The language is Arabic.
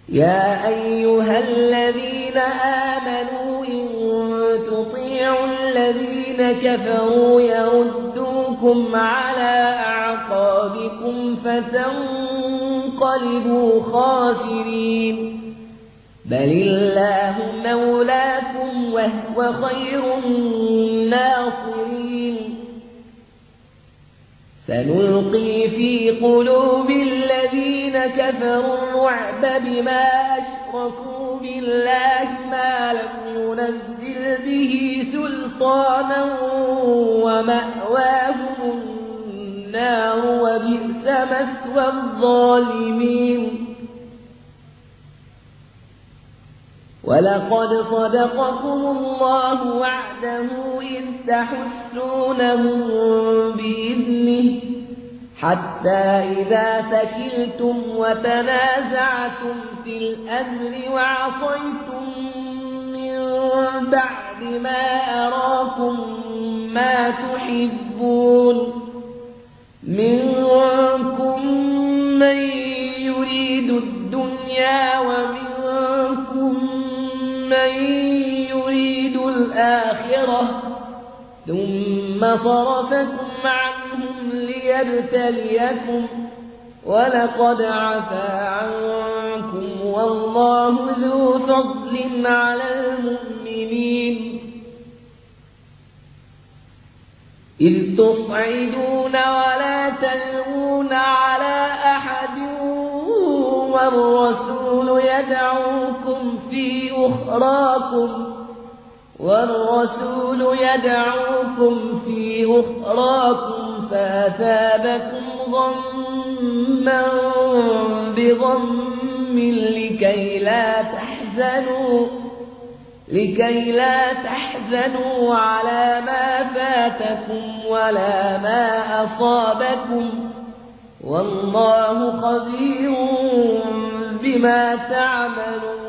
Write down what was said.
يا أيها الذين آمنوا إن تطيعوا الذين كفروا يردوكم على أعقابكم فتنقلبوا خاسرين بل الله مولاكم وهو خير الناصرين سنلقي في قلوب الذين كفروا الرعب بما أشركوا بالله ما لم ينزل به سلطانا ومأواهم النار وبئس مثوى الظالمين ولقد صدقكم الله وعده إذ تحسونهم بإذنه حتى إذا فشلتم وتنازعتم في الأمر وعصيتم من بعد ما أراكم ما تحبون منكم من يريد الدنيا ومنكم من يريد الآخرة ثم صرفكم عنهم ليبتليكم ولقد عفا عنكم والله ذو فضل على المؤمنين إذ تصعدون ولا تلوون على أحد والرسول يدعوكم في أخراكم فأثابكم غما بغم لكي لا تحزنوا على ما فاتكم ولا ما أصابكم والله خبير بما تعملون